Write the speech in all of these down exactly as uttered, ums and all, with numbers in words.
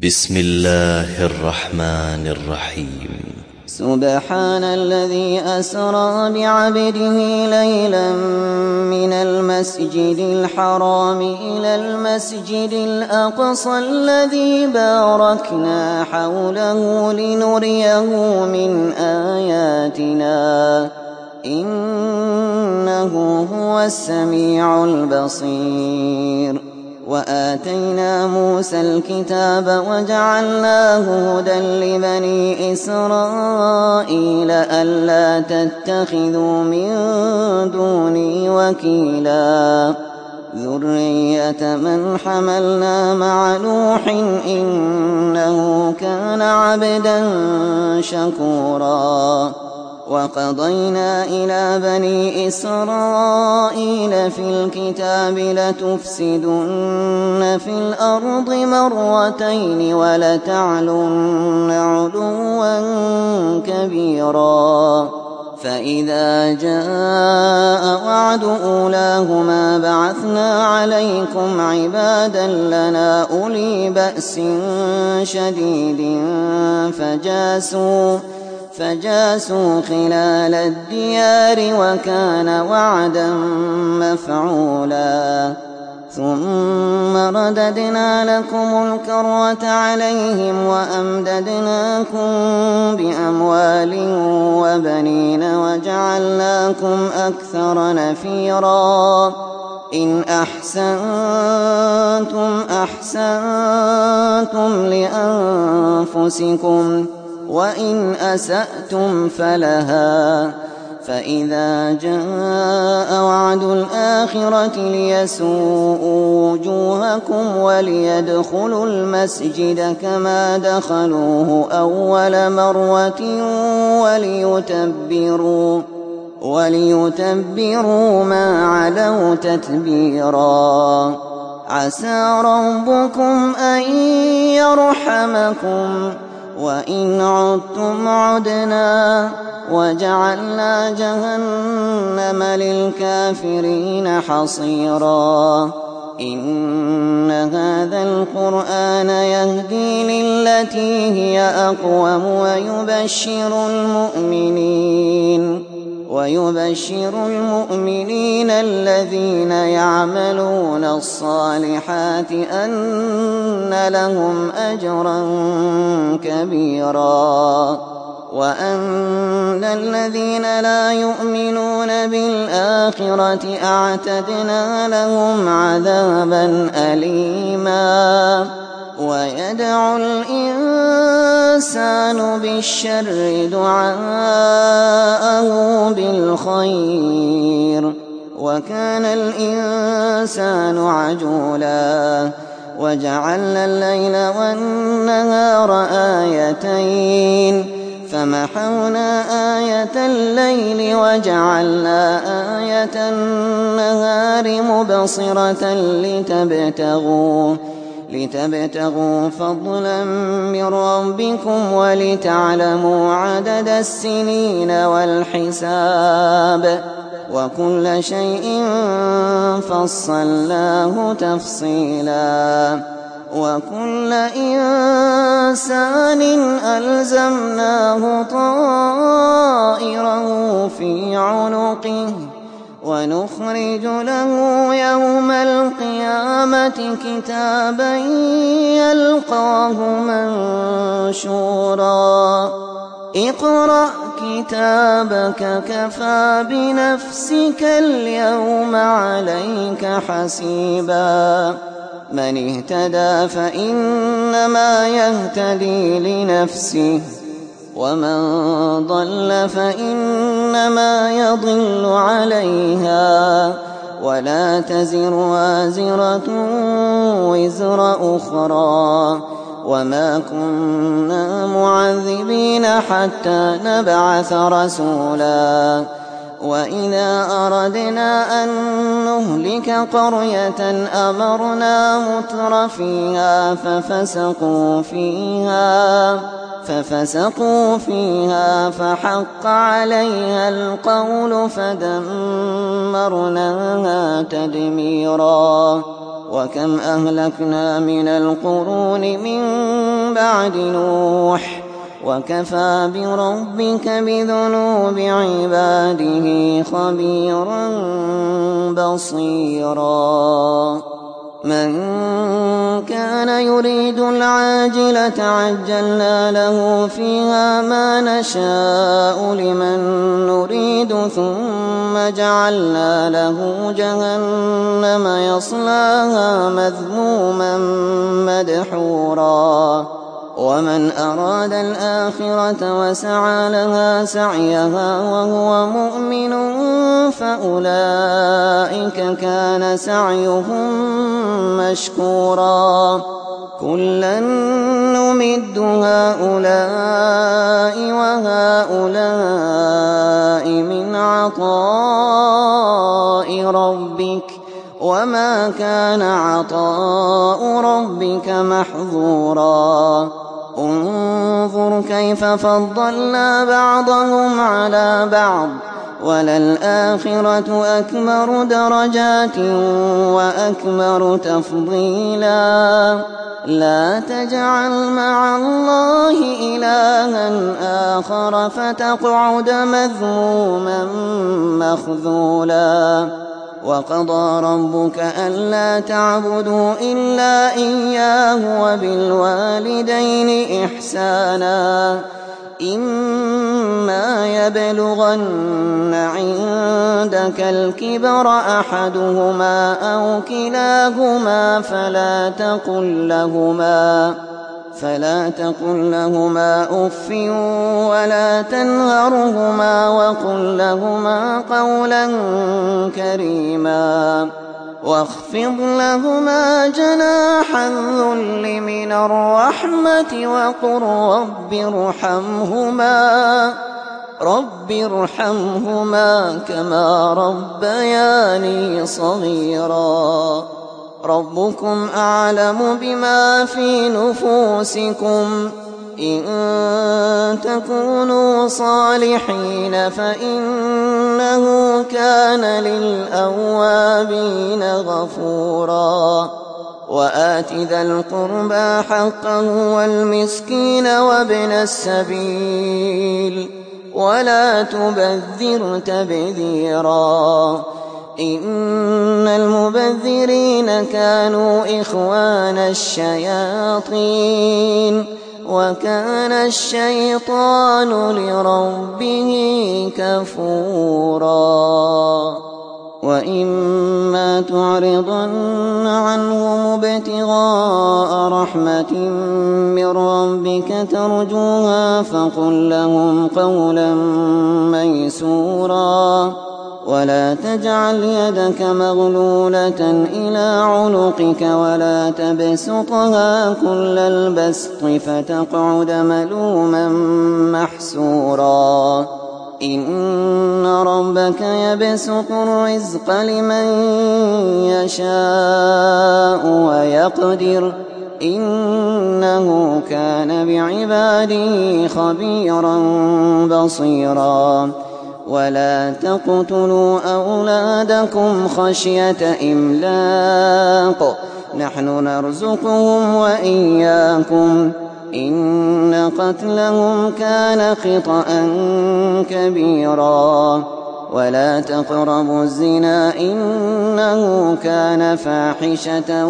بسم الله الرحمن الرحيم. سبحان الذي أسرى بعبده ليلا من المسجد الحرام إلى المسجد الأقصى الذي باركنا حوله لنريه من آياتنا إنه هو السميع البصير. وآتينا موسى الكتاب وجعلناه هدى لبني إسرائيل ألا تتخذوا من دوني وكيلا ذرية من حملنا مع نوح إنه كان عبدا شكورا. وقضينا إلى بني إسرائيل في الكتاب لتفسدن في الأرض مرتين ولتعلن علوا كبيرا. فإذا جاء وعد أولاهما بعثنا عليكم عبادا لنا أولي بأس شديد فجاسوا فجاسوا خلال الديار وكان وعدا مفعولا. ثم رددنا لكم الكرة عليهم وأمددناكم بأموال وبنين وجعلناكم أكثر نفيرا. إن أحسنتم أحسنتم لأنفسكم وإن أسأتم فلها. فإذا جاء وعد الآخرة ليسوءوا وجوهكم وليدخلوا المسجد كما دخلوه أول مرة وليتبروا, وليتبروا ما علوا تتبيرا. عسى ربكم أن يرحمكم وإن عدتم عدنا وجعلنا جهنم للكافرين حصيرا. إن هذا القرآن يهدي للتي هي أقوم ويبشر المؤمنين ويبشر المؤمنين الذين يعملون الصالحات أن لهم أجرا كبيرا. وأن الذين لا يؤمنون بالآخرة أعتدنا لهم عذابا أليما. ويدعو الإنسان بالشر دعاءه بالخير وكان الإنسان عجولا. وجعلنا الليل والنهار آيتين فمحونا آية الليل وجعلنا آية النهار مبصرة لتبتغوا لتبتغوا فضلا من ربكم ولتعلموا عدد السنين والحساب وكل شيء فصلناه تفصيلا. وكل إنسان ألزمناه طائره في عنقه ونخرج له يوم القيامة كتابا يلقاه منشورا. اقرأ كتابك كفى بنفسك اليوم عليك حسيبا. من اهتدى فإنما يهتدي لنفسه ومن ضل فإنما يضل عليها ولا تزر وازرة وزر أخرى وما كنا معذبين حتى نبعث رسولا. وإذا أردنا أن نهلك قرية أمرنا متر فيها ففسقوا فيها ففسقوا فيها فحق عليها القول فدمرناها تدميرا. وكم أهلكنا من القرون من بعد نوح وكفى بربك بذنوب عباده خبيرا بصيرا من كان يريد العاجلة عجلنا له فيها ما نشاء لمن نريد ثم جعلنا له جهنم يصلاها مذموما مدحورا ومن أراد الآخرة وسعى لها سعيها وهو مؤمن فأولئك كان سعيهم مشكورا كلا نمد هؤلاء وهؤلاء من عطاء ربك وما كان عطاء ربك محظورا انظر كيف فضلنا بعضهم على بعض وللآخرة أكبر درجات وأكبر تفضيلا لا تجعل مع الله إلها آخر فتقعد مذموما مخذولا وقضى ربك ألا تعبدوا إلا إياه وبالوالدين إحسانا إما يبلغن عندك الكبر أحدهما أو كلاهما فلا تقل لهما فلا تقل لهما أف ولا تنهرهما وقل لهما قولا كريما واخفض لهما جناح الذل من الرحمة وقل رب ارحمهما رب ارحمهما كما ربياني صغيرا ربكم أعلم بما في نفوسكم إن تكونوا صالحين فإنه كان للأوابين غفورا وآت ذا القربى حقه والمسكين وابن السبيل ولا تبذر تبذيرا إن المبذرين كانوا إخوان الشياطين وكان الشيطان لربه كفورا وإما تعرضن عنهم ابتغاء رحمة من ربك ترجوها فقل لهم قولا ميسورا ولا تجعل يدك مغلولة إلى عنقك ولا تبسطها كل البسط فتقعد ملوما محسورا إن ربك يبسط الرزق لمن يشاء ويقدر إنه كان بعباده خبيرا بصيرا ولا تقتلوا أولادكم خشية إملاق نحن نرزقهم وإياكم إن قتلهم كان خطأ كبيرا ولا تقربوا الزنا إنه كان فاحشة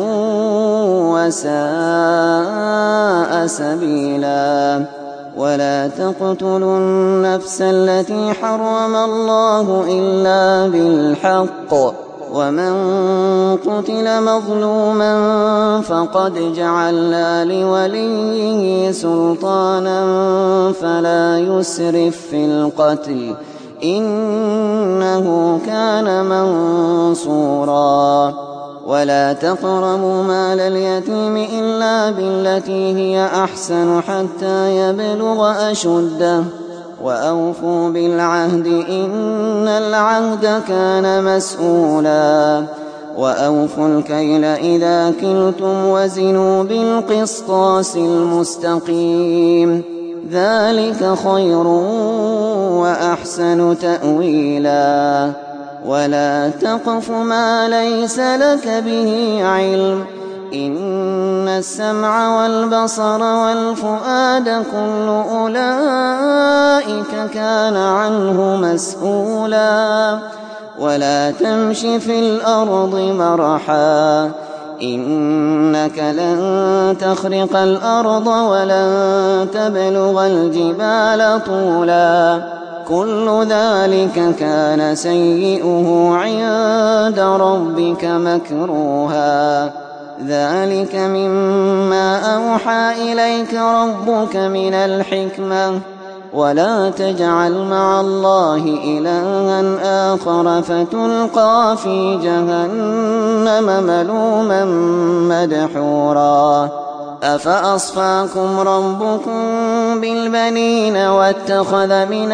وساء سبيلا ولا تقتلوا النفس التي حرم الله إلا بالحق ومن قتل مظلوما فقد جعلنا لوليه سلطانا فلا يسرف في القتل إنه كان منصورا ولا تقربوا مال اليتيم إلا بالتي هي أحسن حتى يبلغ أشده وأوفوا بالعهد إن العهد كان مسؤولا وأوفوا الكيل إذا كلتم وزنوا بالقسطاس المستقيم ذلك خير وأحسن تأويلا ولا تقف ما ليس لك به علم إن السمع والبصر والفؤاد كل أولئك كان عنه مسؤولا ولا تمش في الأرض مرحا إنك لن تخرق الأرض ولن تبلغ الجبال طولا كل ذلك كان سيئه عند ربك مكروها ذلك مما أوحى إليك ربك من الحكمة ولا تجعل مع الله إلها آخر فتلقى في جهنم ملوما مدحورا أفأصفاكم ربكم بالبنين واتخذ من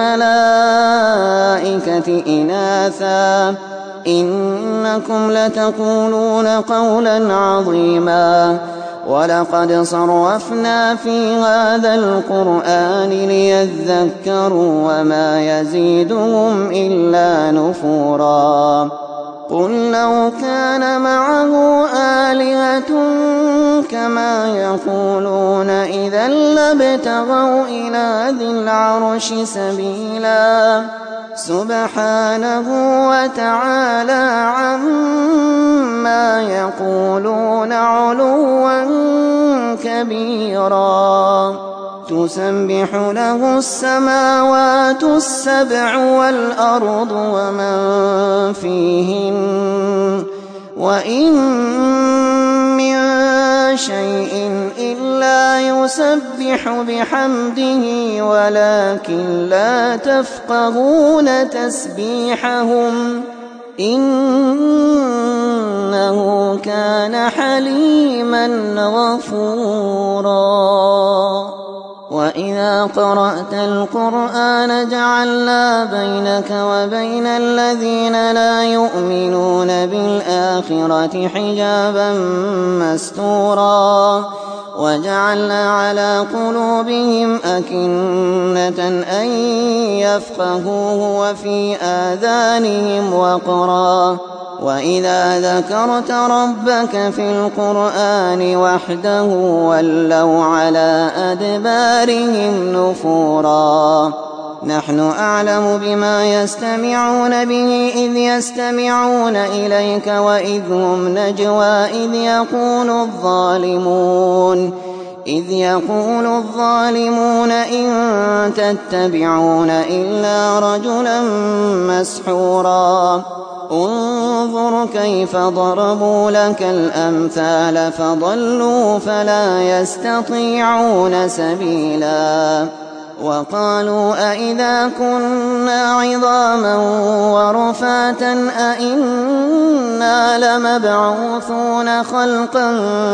الملائكة إناثا إنكم لتقولون قولا عظيما ولقد صرفنا في هذا القرآن ليذكروا وما يزيدهم إلا نفورا قل لو كان معه آلهة كما يقولون إذا لابتغوا إلى ذي العرش سبيلا سبحانه وتعالى عما يقولون علوا كبيرا تسبح له السماوات السبع والأرض ومن فيهن وإن من شيء إلا يسبح بحمده ولكن لا تفقهون تسبيحهم إنه كان حليما غفورا وإذا قرأت القرآن جعلنا بينك وبين الذين لا يؤمنون بالآخرة حجابا مستورا وجعلنا على قلوبهم أكنة أن يفقهوه وفي آذانهم وقرا وإذا ذكرت ربك في القرآن وحده ولوا على أدبارهم نفورا نحن أعلم بما يستمعون به إذ يستمعون إليك وإذ هم نجوى إذ يقول الظالمون إذ يقول الظالمون إن تتبعون إلا رجلا مسحورا انظر كيف ضربوا لك الأمثال فضلوا فلا يستطيعون سبيلا وقالوا أئذا كنا عظاما ورفاتا أئنا لمبعوثون خلقا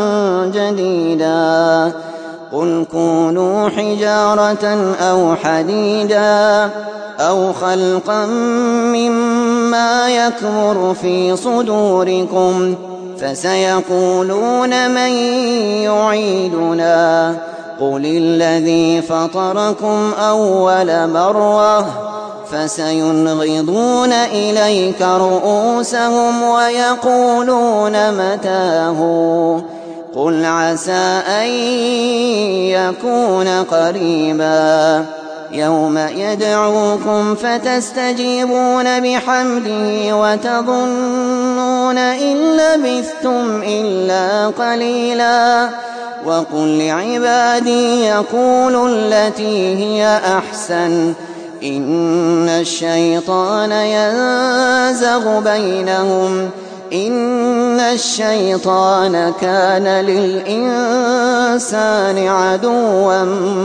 جديدا قل كونوا حجارة أو حديدا أو خلقا مما يكبر في صدوركم فسيقولون من يعيدنا قل الذي فطركم أول مرة فسينغضون إليك رؤوسهم ويقولون متاه قل عسى أن يكون قريبا يوم يدعوكم فتستجيبون بحمده وتظنون إن لبثتم إلا قليلا وقل لعبادي يقولوا التي هي أحسن إن الشيطان ينزغ بينهم إن الشيطان كان للإنسان عدوا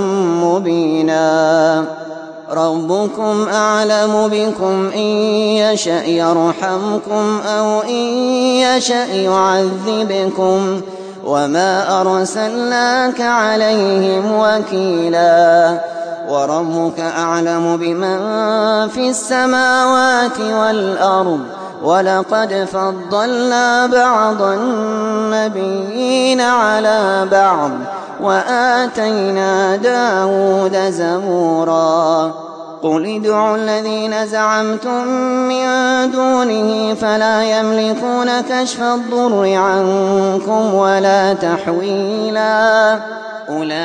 مبينا ربكم أعلم بكم إن يشأ يرحمكم أو إن يشأ يعذبكم وما أرسلناك عليهم وكيلا وربك أعلم بمن في السماوات والأرض ولقد فضلنا بعض النبيين على بعض وآتينا داود زبورا قل ادعوا الذين زعمتم من دونه فلا يملكون كشف الضر عنكم ولا تحويلا أولئك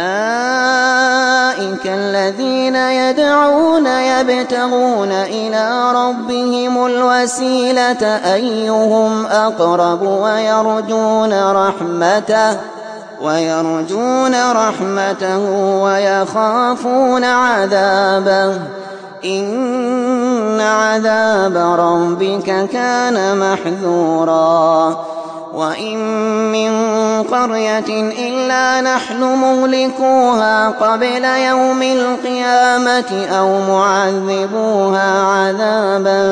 الذين يدعون يبتغون إلى ربهم الوسيلة أيهم أقرب ويرجون رحمته ويرجون رحمته ويخافون عذابه إن عذاب ربك كان محذورا وإن من قرية إلا نحن مهلكوها قبل يوم القيامة أو معذبوها عذابا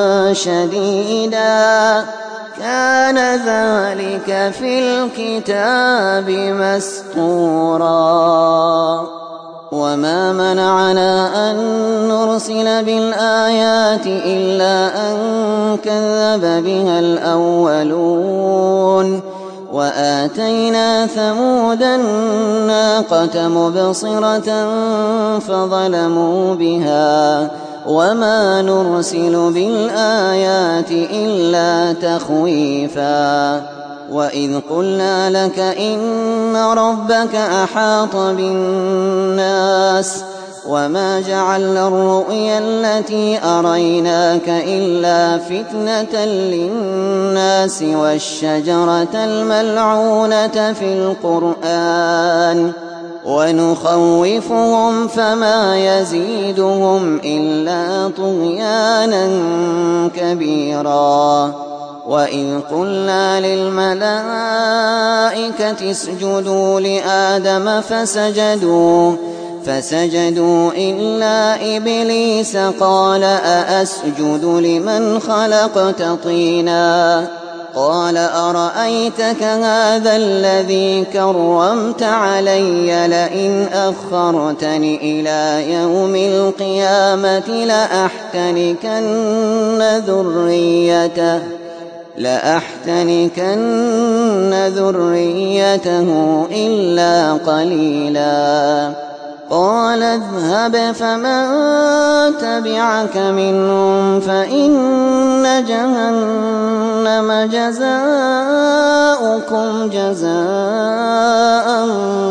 شديدا كان ذلك في الكتاب مسطورا وما منعنا أن نرسل بالآيات إلا أن كذب بها الأولون وآتينا ثمود الناقة مبصرة فظلموا بها وما نرسل بالآيات إلا تخويفا وإذ قلنا لك إن ربك أحاط بالناس وما جعلنا الرؤيا التي أريناك إلا فتنة للناس والشجرة الملعونة في القرآن ونخوفهم فما يزيدهم إلا طغيانا كبيرا وإذ قلنا للملائكة اسجدوا لآدم فسجدوا فسجدوا إلا إبليس قال أأسجد لمن خلقت طينا قال أرأيتك هذا الذي كرمت علي لئن أخرتني إلى يوم القيامة لأحتنكن ذريته لأحتنكن ذريته إلا قليلا قال اذهب فمن تبعك منهم فإن جهنم جزاؤكم جزاء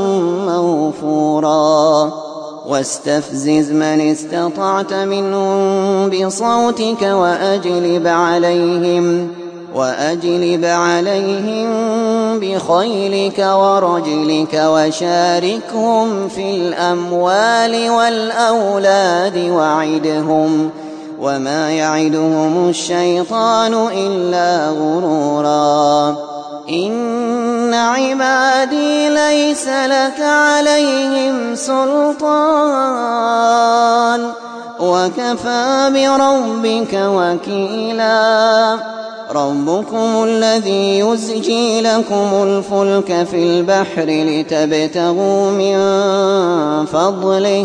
موفورا واستفزز من استطعت منهم بصوتك وأجلب عليهم وأجلب عليهم بخيلك ورجلك وشاركهم في الأموال والأولاد وعدهم وما يعدهم الشيطان إلا غرورا إن عبادي ليس لك عليهم سلطان وكفى بربك وكيلا ربكم الذي يزجي لكم الفلك في البحر لتبتغوا من فضله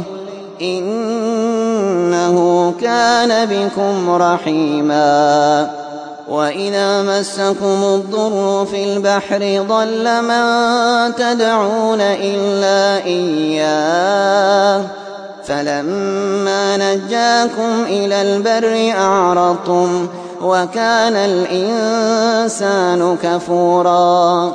إنه كان بكم رحيما وإذا مسكم الضر في البحر ضل من تدعون إلا إياه فلما نجاكم إلى البر أعرضتم وكان الإنسان كفورا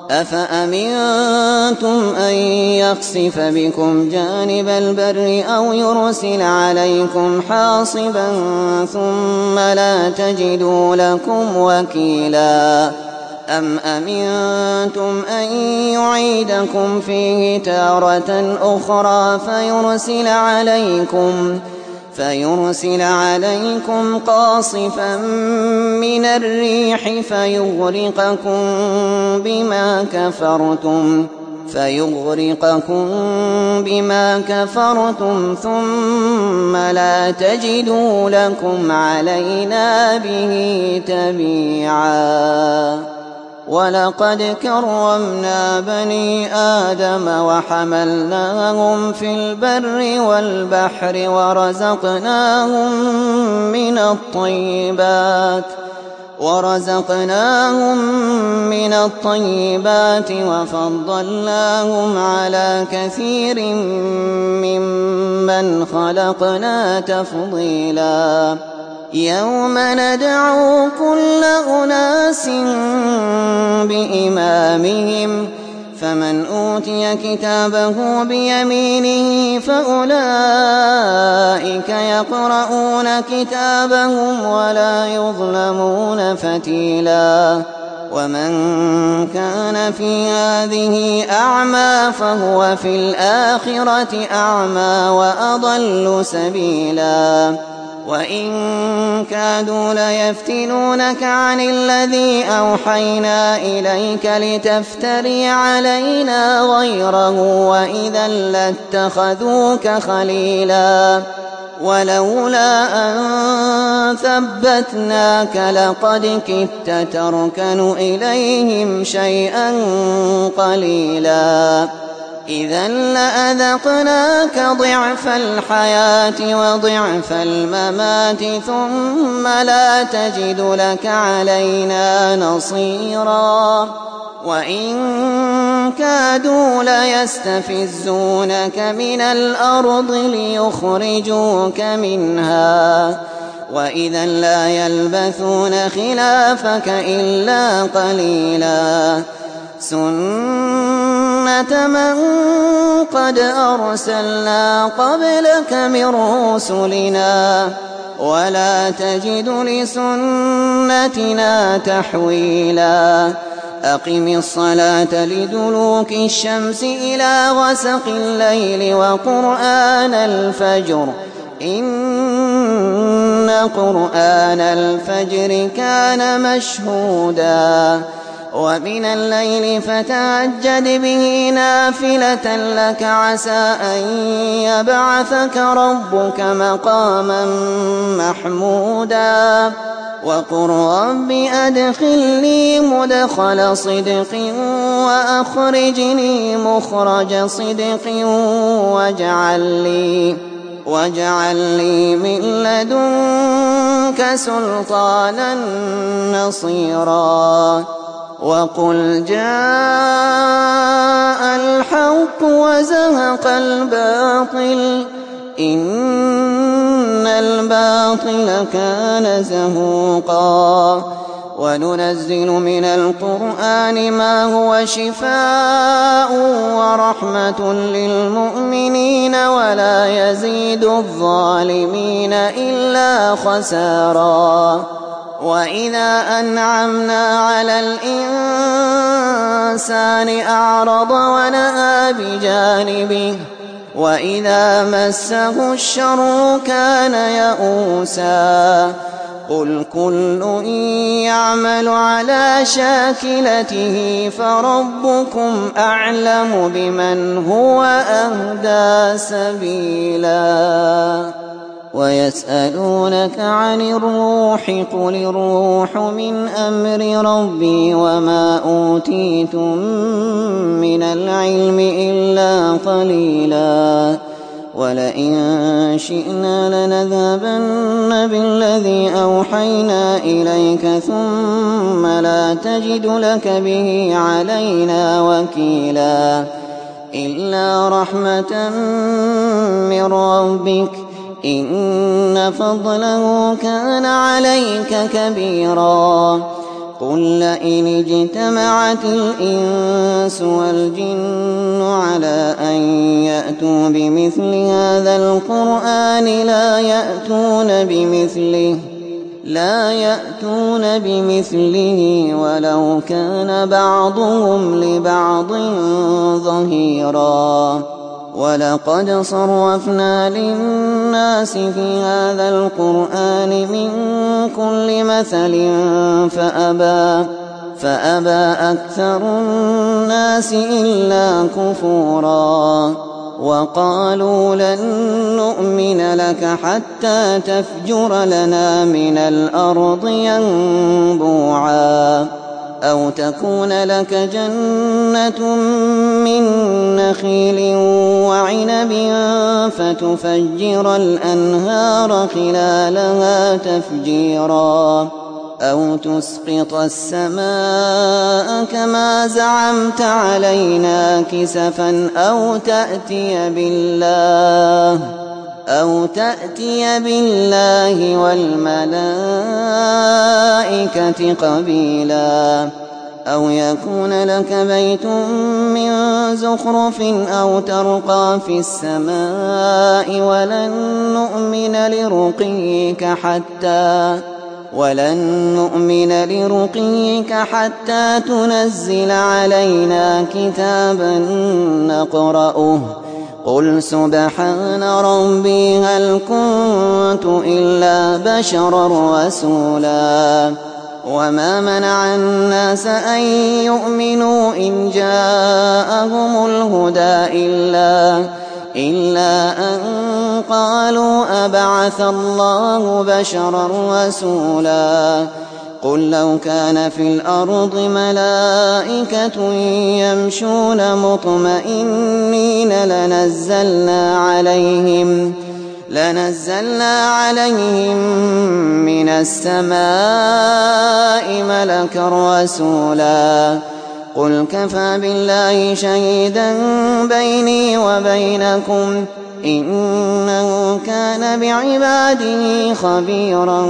أفأمنتم أن يخسف بكم جانب البر أو يرسل عليكم حاصبا ثم لا تجدوا لكم وكيلا أم أمنتم أن يعيدكم فيه تارة أخرى فيرسل عليكم فيرسل عليكم قاصفا من الريح فيغرقكم بما كفرتم فيغرقكم بما كفرتم ثم لا تجدوا لكم علينا به تبيعا ولقد كرمنا بني آدم وحملناهم في البر والبحر ورزقناهم من الطيبات ورزقناهم من الطيبات وفضلناهم على كثير ممن خلقنا تفضيلا يوم ندعو كل أناس بإمامهم فمن أوتي كتابه بيمينه فأولئك يقرؤون كتابهم ولا يظلمون فتيلا ومن كان في هذه أعمى فهو في الآخرة أعمى وأضل سبيلا وإن كادوا ليفتنونك عن الذي أوحينا إليك لتفتري علينا غيره وإذا لاتخذوك خليلا ولولا أن ثبتناك لقد كدت تركن إليهم شيئا قليلا إذا لأذقناك ضعف الحياة وضعف الممات ثم لا تجد لك علينا نصيرا وإن كادوا ليستفزونك من الأرض ليخرجوك منها وإذا لا يلبثون خلافك إلا قليلا سنة من قد أرسلنا قبلك من رسلنا ولا تجد لسنتنا تحويلا أقم الصلاة لدلوك الشمس إلى غسق الليل وقرآن الفجر إن قرآن الفجر كان مشهودا ومن الليل فتهجد به نافلة لك عسى أن يبعثك ربك مقاما محمودا وقل رب أدخلني مدخل صدق وأخرجني مخرج صدق واجعل لي, واجعل لي من لدنك سلطانا نصيرا وقل جاء الحق وزهق الباطل إن الباطل كان زهوقا وننزل من القرآن ما هو شفاء ورحمة للمؤمنين ولا يزيد الظالمين إلا خسارا وإذا أنعمنا على الإنسان أعرض ونأى بجانبه وإذا مسه الشر كان يئوسا قل كل يعمل على شاكلته فربكم أعلم بمن هو أهدى سبيلا ويسألونك عن الروح قل الروح من أمر ربي وما أوتيتم من العلم إلا قليلا ولئن شئنا لنذهبن بالذي أوحينا إليك ثم لا تجد لك به علينا وكيلا إلا رحمة من ربك إن فضله كان عليك كبيرا قل لئن اجتمعت الإنس والجن على أن يأتوا بمثل هذا القرآن لا يأتون بمثله لا يأتون بمثله ولو كان بعضهم لبعض ظهيرا ولقد صرفنا للناس في هذا القرآن من كل مثل فأبى, فأبى أكثر الناس إلا كفورا وقالوا لن نؤمن لك حتى تفجر لنا من الأرض ينبوعا أو تكون لك جنة من نخيل وعنب فتفجر الأنهار خلالها تفجيرا أو تسقط السماء كما زعمت علينا كسفا أو تأتي بالله أو تأتي بالله والملائكة قبيلا أو يكون لك بيت من زخرف أو ترقى في السماء ولن نؤمن لرقيك حتى ولن نؤمن لرقيك حتى تنزل علينا كتابا نقرأه قل سبحان ربي هل كنت إلا بشرا رسولا وما منع الناس أن يؤمنوا إن جاءهم الهدى إلا إلا أن قالوا أبعث الله بشرا رسولا قل لو كان في الأرض ملائكة يمشون مطمئنين لنزلنا عليهم لنزلنا عليهم من السماء ملكا رسولا قل كفى بالله شهيدا بيني وبينكم إنه كان بعباده خبيرا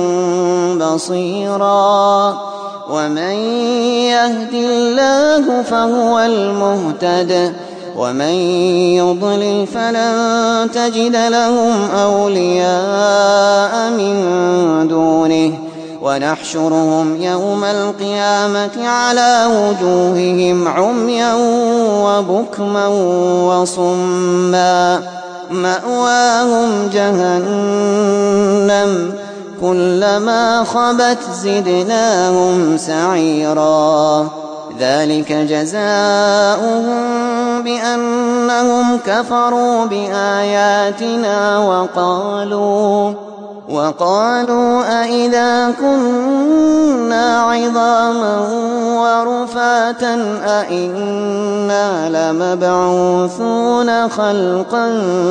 بصيرا ومن يهد الله فهو المهتد ومن يضلل فلن تجد لهم أولياء من دونه ونحشرهم يوم القيامة على وجوههم عميا وبكما وصما مأواهم جهنم كلما خبت زدناهم سعيرا ذلك جزاؤهم بأنهم كفروا بآياتنا وقالوا وقالوا أئذا كنا عظاما ورفاتا أئنا لمبعوثون خلقا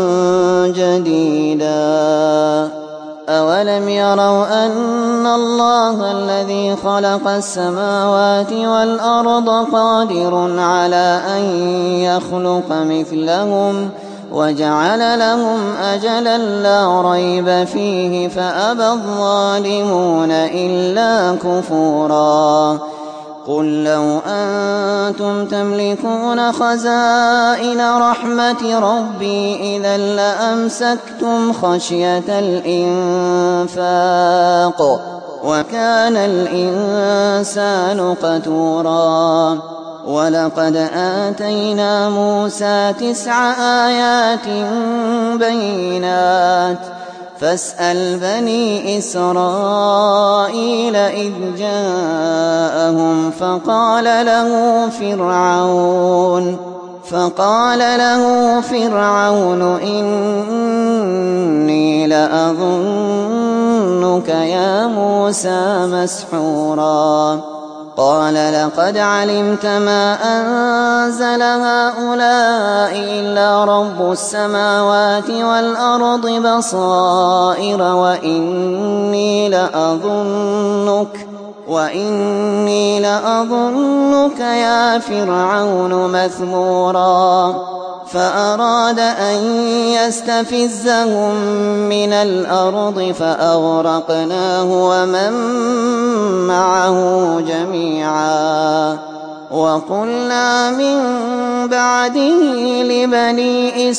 جديدا أولم يروا أن الله الذي خلق السماوات والأرض قادر على أن يخلق مثلهم وجعل لهم أجلا لا ريب فيه فأبى الظالمون إلا كفورا قل لو أنتم تملكون خزائن رحمة ربي إذا لأمسكتم خشية الإنفاق وكان الإنسان قتورا ولقد آتينا موسى تسع آيات بينات فاسأل بني إسرائيل إذ جاءهم فقال له فرعون فقال له فرعون إني لأظنك يا موسى مسحورا قال لقد علمت ما أنزل هؤلاء إلا رب السماوات والأرض بصائر وإني لأظنك وإني لأظنك يا فرعون مثبورا فأراد أن يستفزهم من الأرض فأغرقناه ومن معه جميعا وقلنا من بعده لبني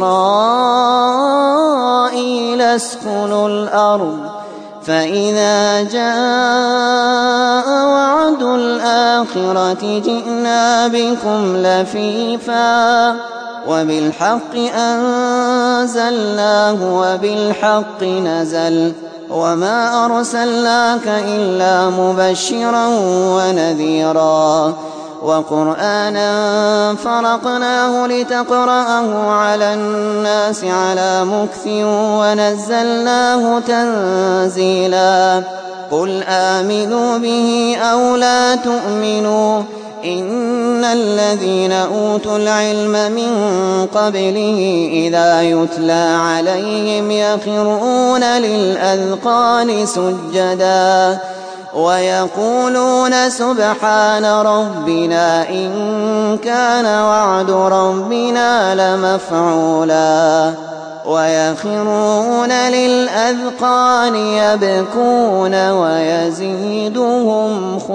إسرائيل اسكنوا الأرض فإذا جاء وعد الآخرة جئنا بكم لفيفا وبالحق أنزلناه وبالحق نزل وما أرسلناك إلا مبشرا ونذيرا وقرآنا فرقناه لتقرأه على الناس على مكث ونزلناه تنزيلا قل آمنوا به أو لا تؤمنوا إن الذين أوتوا العلم من قبله إذا يتلى عليهم يخرون للأذقان سجدا ويقولون سبحان ربنا إن كان وعد ربنا لمفعولا ويخرون للأذقان يبكون ويزيدهم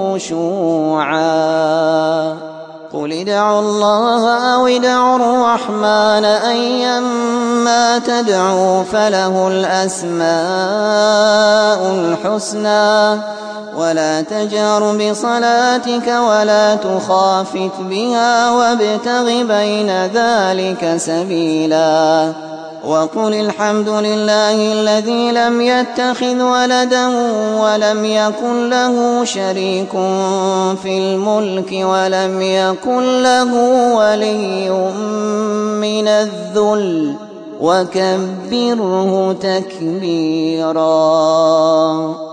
خشوعا قل ادعوا الله أو ادعوا الرحمن أيما تدعوا فله الأسماء الحسنى ولا تجهر بصلاتك ولا تخافت بها وابتغ بين ذلك سبيلا وقل الحمد لله الذي لم يتخذ ولدا ولم يكن له شريك في الملك ولم يكن له ولي من الذل وكبره تكبيرا.